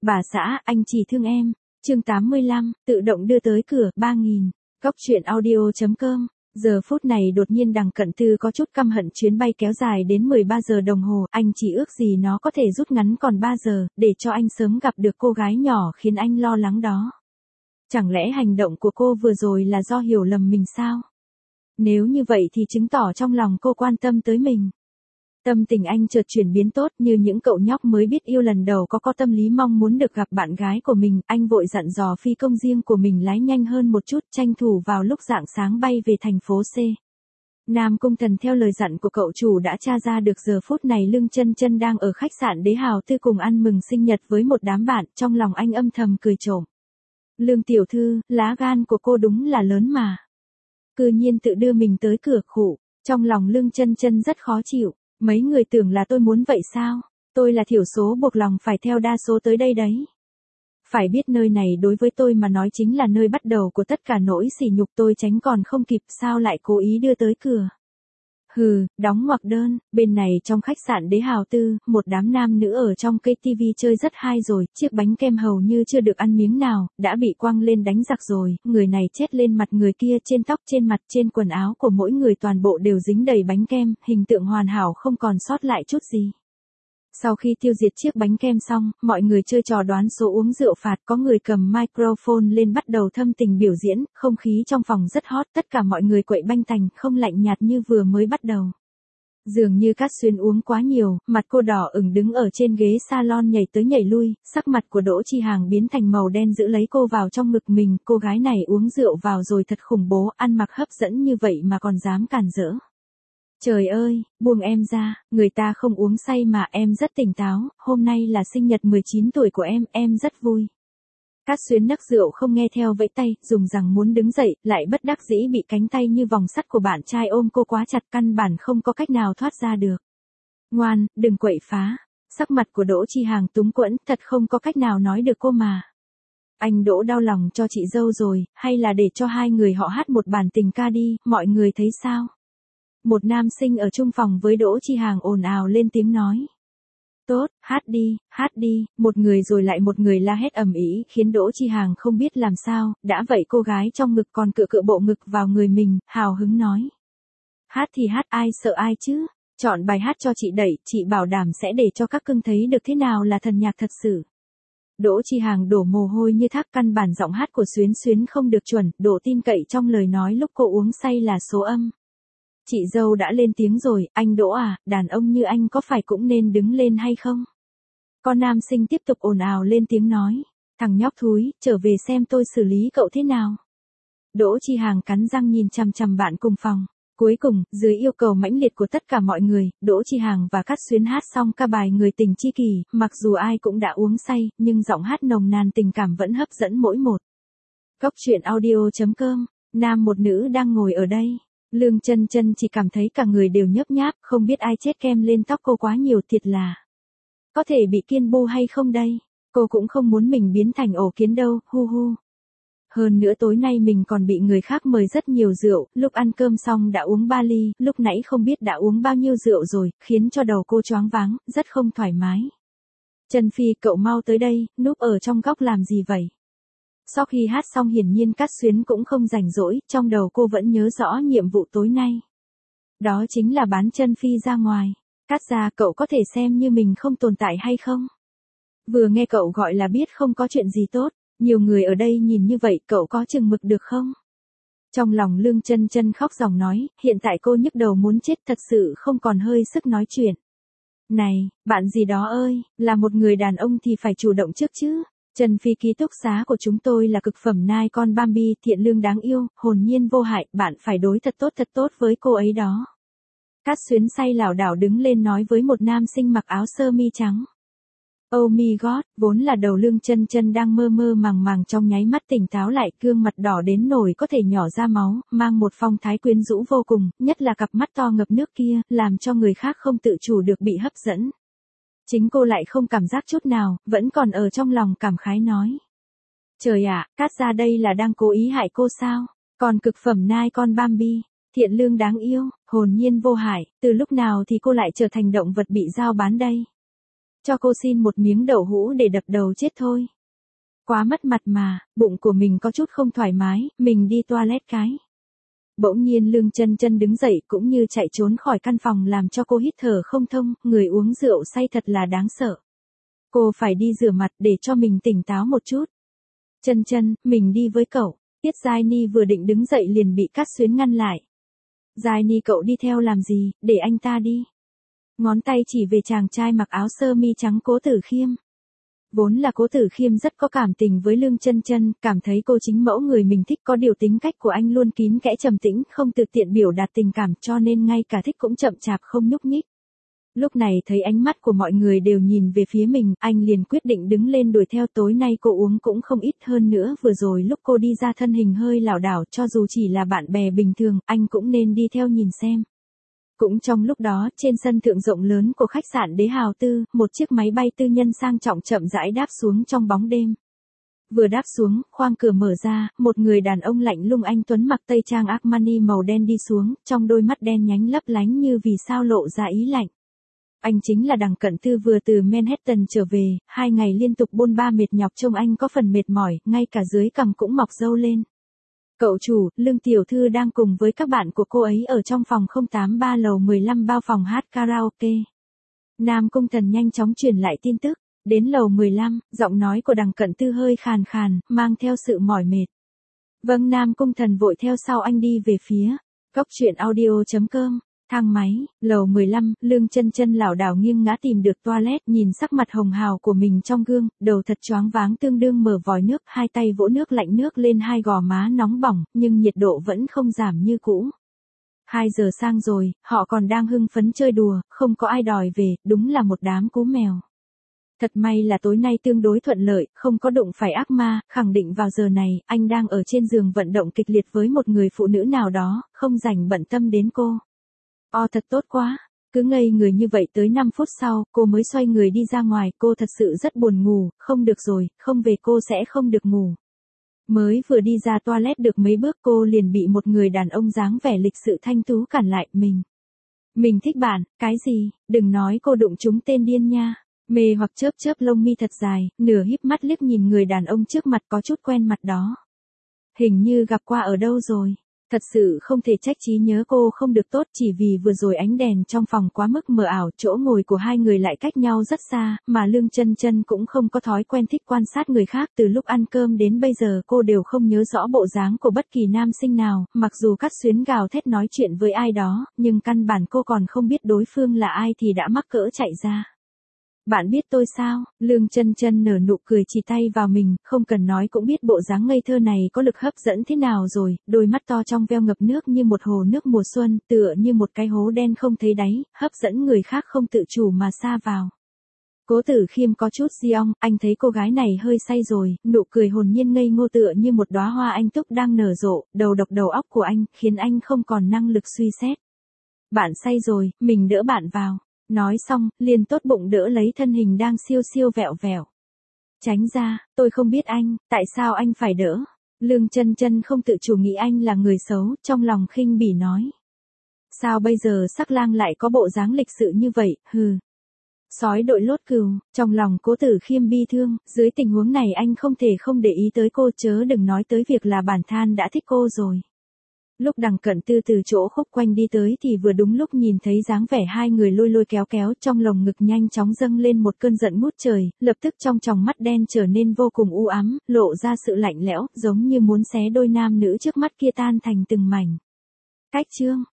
Bà xã, anh chỉ thương em. Chương 85, tự động đưa tới cửa, 3000. Góc truyện audio.com. Giờ phút này đột nhiên Đằng Cận Tư có chút căm hận chuyến bay kéo dài đến 13 giờ đồng hồ, anh chỉ ước gì nó có thể rút ngắn còn 3 giờ, để cho anh sớm gặp được cô gái nhỏ khiến anh lo lắng đó. Chẳng lẽ hành động của cô vừa rồi là do hiểu lầm mình sao? Nếu như vậy thì chứng tỏ trong lòng cô quan tâm tới mình. Tâm tình anh chợt chuyển biến tốt, như những cậu nhóc mới biết yêu lần đầu có tâm lý mong muốn được gặp bạn gái của mình, anh vội dặn dò phi công riêng của mình lái nhanh hơn một chút, tranh thủ vào lúc rạng sáng bay về thành phố C. Nam Cung Thần theo lời dặn của cậu chủ đã tra ra được giờ phút này Lương Chân Chân đang ở khách sạn Đế Hào Tư cùng ăn mừng sinh nhật với một đám bạn, trong lòng anh âm thầm cười trộm. Lương tiểu thư, lá gan của cô đúng là lớn mà. Cư nhiên tự đưa mình tới cửa khụ, trong lòng Lương Chân Chân rất khó chịu. Mấy người tưởng là tôi muốn vậy sao? Tôi là thiểu số buộc lòng phải theo đa số tới đây đấy. Phải biết nơi này đối với tôi mà nói chính là nơi bắt đầu của tất cả nỗi sỉ nhục, tôi tránh còn không kịp, sao lại cố ý đưa tới cửa. Hừ, đóng ngoặc đơn. Bên này trong khách sạn Đế Hào Tư, một đám nam nữ ở trong cây tivi chơi rất hay rồi, chiếc bánh kem hầu như chưa được ăn miếng nào, đã bị quăng lên đánh giặc rồi, người này chết lên mặt người kia, trên tóc, trên mặt, trên quần áo của mỗi người toàn bộ đều dính đầy bánh kem, hình tượng hoàn hảo không còn sót lại chút gì. Sau khi tiêu diệt chiếc bánh kem xong, mọi người chơi trò đoán số uống rượu phạt, có người cầm microphone lên bắt đầu thâm tình biểu diễn, không khí trong phòng rất hot, tất cả mọi người quậy banh tành, không lạnh nhạt như vừa mới bắt đầu. Dường như Cát Xuyến uống quá nhiều, mặt cô đỏ ửng đứng ở trên ghế salon nhảy tới nhảy lui, sắc mặt của Đỗ Chi Hàng biến thành màu đen giữ lấy cô vào trong ngực mình, cô gái này uống rượu vào rồi thật khủng bố, ăn mặc hấp dẫn như vậy mà còn dám cản rỡ. Trời ơi, buông em ra, người ta không uống say mà, em rất tỉnh táo, hôm nay là sinh nhật 19 tuổi của em rất vui. Cát Xuyến nấc rượu không nghe theo vẫy tay, dùng rằng muốn đứng dậy, lại bất đắc dĩ bị cánh tay như vòng sắt của bạn trai ôm cô quá chặt, căn bản không có cách nào thoát ra được. Ngoan, đừng quậy phá. Sắc mặt của Đỗ Chi Hàng túng quẫn, thật không có cách nào nói được cô mà. Anh Đỗ đau lòng cho chị dâu rồi, hay là để cho hai người họ hát một bản tình ca đi, mọi người thấy sao? Một nam sinh ở chung phòng với Đỗ Chi Hàng ồn ào lên tiếng nói. Tốt, hát đi, một người rồi lại một người la hét ầm ĩ khiến Đỗ Chi Hàng không biết làm sao, đã vậy cô gái trong ngực còn cựa bộ ngực vào người mình, hào hứng nói. Hát thì hát, ai sợ ai chứ, chọn bài hát cho chị đẩy, chị bảo đảm sẽ để cho các cưng thấy được thế nào là thần nhạc thật sự. Đỗ Chi Hàng đổ mồ hôi như thác, căn bản giọng hát của Xuyến Xuyến không được chuẩn, độ tin cậy trong lời nói lúc cô uống say là số âm. Chị dâu đã lên tiếng rồi, anh Đỗ à, đàn ông như anh có phải cũng nên đứng lên hay không? Con nam sinh tiếp tục ồn ào lên tiếng nói, thằng nhóc thúi, trở về xem tôi xử lý cậu thế nào. Đỗ Chi Hàng cắn răng nhìn chằm chằm bạn cùng phòng. Cuối cùng, dưới yêu cầu mãnh liệt của tất cả mọi người, Đỗ Chi Hàng và Cát Xuyến hát xong ca bài Người Tình Chi Kỷ, mặc dù ai cũng đã uống say, nhưng giọng hát nồng nàn tình cảm vẫn hấp dẫn mỗi một. Góc truyện audio.com, nam một nữ đang ngồi ở đây. Lương Chân Chân chỉ cảm thấy cả người đều nhớp nháp, không biết ai chết kem lên tóc cô quá nhiều, thiệt là. Có thể bị kiên bu hay không đây? Cô cũng không muốn mình biến thành ổ kiến đâu, hu hu. Hơn nữa tối nay mình còn bị người khác mời rất nhiều rượu, lúc ăn cơm xong đã uống 3 ly, lúc nãy không biết đã uống bao nhiêu rượu rồi, khiến cho đầu cô choáng váng, rất không thoải mái. Trần Phi, cậu mau tới đây, núp ở trong góc làm gì vậy? Sau khi hát xong hiển nhiên Cát Xuyến cũng không rảnh rỗi, trong đầu cô vẫn nhớ rõ nhiệm vụ tối nay. Đó chính là bán Trân Phi ra ngoài. Cát gia, cậu có thể xem như mình không tồn tại hay không? Vừa nghe cậu gọi là biết không có chuyện gì tốt, nhiều người ở đây nhìn như vậy, cậu có chừng mực được không? Trong lòng Lương Chân Chân khóc ròng nói, hiện tại cô nhức đầu muốn chết, thật sự không còn hơi sức nói chuyện. Này, bạn gì đó ơi, là một người đàn ông thì phải chủ động trước chứ. Trần Phi ký túc xá của chúng tôi là cực phẩm nai con Bambi, thiện lương đáng yêu, hồn nhiên vô hại, bạn phải đối thật tốt với cô ấy đó. Cát Xuyến say lảo đảo đứng lên nói với một nam sinh mặc áo sơ mi trắng. Oh my god, vốn là đầu Lương Chân Chân đang mơ mơ màng màng trong nháy mắt tỉnh táo lại, gương mặt đỏ đến nổi có thể nhỏ ra máu, mang một phong thái quyến rũ vô cùng, nhất là cặp mắt to ngập nước kia, làm cho người khác không tự chủ được bị hấp dẫn. Chính cô lại không cảm giác chút nào, vẫn còn ở trong lòng cảm khái nói. Trời ạ, Cát gia đây là đang cố ý hại cô sao? Còn cực phẩm nai con Bambi, thiện lương đáng yêu, hồn nhiên vô hại, từ lúc nào thì cô lại trở thành động vật bị giao bán đây? Cho cô xin một miếng đậu hũ để đập đầu chết thôi. Quá mất mặt mà, bụng của mình có chút không thoải mái, mình đi toilet cái. Bỗng nhiên Lương Chân Chân đứng dậy cũng như chạy trốn khỏi căn phòng làm cho cô hít thở không thông, người uống rượu say thật là đáng sợ. Cô phải đi rửa mặt để cho mình tỉnh táo một chút. Chân Chân, mình đi với cậu. Tiết Giai Ni vừa định đứng dậy liền bị Cát Xuyến ngăn lại. Giai Ni cậu đi theo làm gì, để anh ta đi. Ngón tay chỉ về chàng trai mặc áo sơ mi trắng Cố Tử Khiêm. Vốn là Cố Tử Khiêm rất có cảm tình với Lương Chân Chân, cảm thấy cô chính mẫu người mình thích, có điều tính cách của anh luôn kín kẽ trầm tĩnh, không tự tiện biểu đạt tình cảm, cho nên ngay cả thích cũng chậm chạp không nhúc nhích. Lúc này thấy ánh mắt của mọi người đều nhìn về phía mình, anh liền quyết định đứng lên đuổi theo. Tối nay cô uống cũng không ít, hơn nữa vừa rồi lúc cô đi ra thân hình hơi lảo đảo, cho dù chỉ là bạn bè bình thường, anh cũng nên đi theo nhìn xem. Cũng trong lúc đó, trên sân thượng rộng lớn của khách sạn Đế Hào Tư, một chiếc máy bay tư nhân sang trọng chậm rãi đáp xuống trong bóng đêm. Vừa đáp xuống, khoang cửa mở ra, một người đàn ông lạnh lùng anh tuấn mặc tây trang Armani màu đen đi xuống, trong đôi mắt đen nhánh lấp lánh như vì sao lộ ra ý lạnh. Anh chính là Đằng Cận Tư vừa từ Manhattan trở về, 2 ngày liên tục bôn ba mệt nhọc trông anh có phần mệt mỏi, ngay cả dưới cằm cũng mọc râu lên. Cậu chủ, Lương tiểu thư đang cùng với các bạn của cô ấy ở trong phòng 083 lầu 15 bao phòng hát karaoke. Nam Cung Thần nhanh chóng truyền lại tin tức, đến lầu 15, giọng nói của Đằng Cận Tư hơi khàn khàn, mang theo sự mỏi mệt. Vâng, Nam Cung Thần vội theo sau anh đi về phía góc truyện audio.com. Thang máy, lầu 15, Lương Chân Chân lảo đảo nghiêng ngã tìm được toilet, nhìn sắc mặt hồng hào của mình trong gương, đầu thật choáng váng tương đương mở vòi nước, hai tay vỗ nước lạnh nước lên hai gò má nóng bỏng, nhưng nhiệt độ vẫn không giảm như cũ. 2 giờ sang rồi, họ còn đang hưng phấn chơi đùa, không có ai đòi về, đúng là một đám cú mèo. Thật may là tối nay tương đối thuận lợi, không có đụng phải ác ma, khẳng định vào giờ này, anh đang ở trên giường vận động kịch liệt với một người phụ nữ nào đó, không rảnh bận tâm đến cô. Thật tốt quá, cứ ngây người như vậy tới 5 phút sau, cô mới xoay người đi ra ngoài, cô thật sự rất buồn ngủ, không được rồi, không về cô sẽ không được ngủ. Mới vừa đi ra toilet được mấy bước cô liền bị một người đàn ông dáng vẻ lịch sự thanh tú cản lại, mình thích bạn, cái gì, đừng nói cô đụng trúng tên điên nha. Mê hoặc chớp chớp lông mi thật dài, nửa híp mắt liếc nhìn người đàn ông trước mặt có chút quen mặt đó. Hình như gặp qua ở đâu rồi. Thật sự không thể trách trí nhớ cô không được tốt, chỉ vì vừa rồi ánh đèn trong phòng quá mức mờ ảo, chỗ ngồi của hai người lại cách nhau rất xa, mà Lương Chân Chân cũng không có thói quen thích quan sát người khác, từ lúc ăn cơm đến bây giờ cô đều không nhớ rõ bộ dáng của bất kỳ nam sinh nào, mặc dù Cát Xuyến gào thét nói chuyện với ai đó, nhưng căn bản cô còn không biết đối phương là ai thì đã mắc cỡ chạy ra. Bạn biết tôi sao? Lương Chân Chân nở nụ cười chỉ tay vào mình, không cần nói cũng biết bộ dáng ngây thơ này có lực hấp dẫn thế nào rồi, đôi mắt to trong veo ngập nước như một hồ nước mùa xuân, tựa như một cái hố đen không thấy đáy, hấp dẫn người khác không tự chủ mà sa vào. Cố Tử Khiêm có chút di ong, anh thấy cô gái này hơi say rồi, nụ cười hồn nhiên ngây ngô tựa như một đóa hoa anh túc đang nở rộ, đầu độc đầu óc của anh, khiến anh không còn năng lực suy xét. Bạn say rồi, mình đỡ bạn vào. Nói xong, liền tốt bụng đỡ lấy thân hình đang siêu siêu vẹo vẹo. Tránh ra, tôi không biết anh, tại sao anh phải đỡ? Lương Chân Chân không tự chủ nghĩ anh là người xấu, trong lòng khinh bỉ nói. Sao bây giờ Sắc Lang lại có bộ dáng lịch sự như vậy, hừ. Sói đội lốt cừu, trong lòng Cố Tử Khiêm bi thương, dưới tình huống này anh không thể không để ý tới cô, chớ đừng nói tới việc là bản than đã thích cô rồi. Lúc Đằng Cận Tư từ chỗ khúc quanh đi tới thì vừa đúng lúc nhìn thấy dáng vẻ hai người lôi lôi kéo kéo, trong lồng ngực nhanh chóng dâng lên một cơn giận ngút trời, lập tức trong tròng mắt đen trở nên vô cùng u ám, lộ ra sự lạnh lẽo, giống như muốn xé đôi nam nữ trước mắt kia tan thành từng mảnh. Cách chương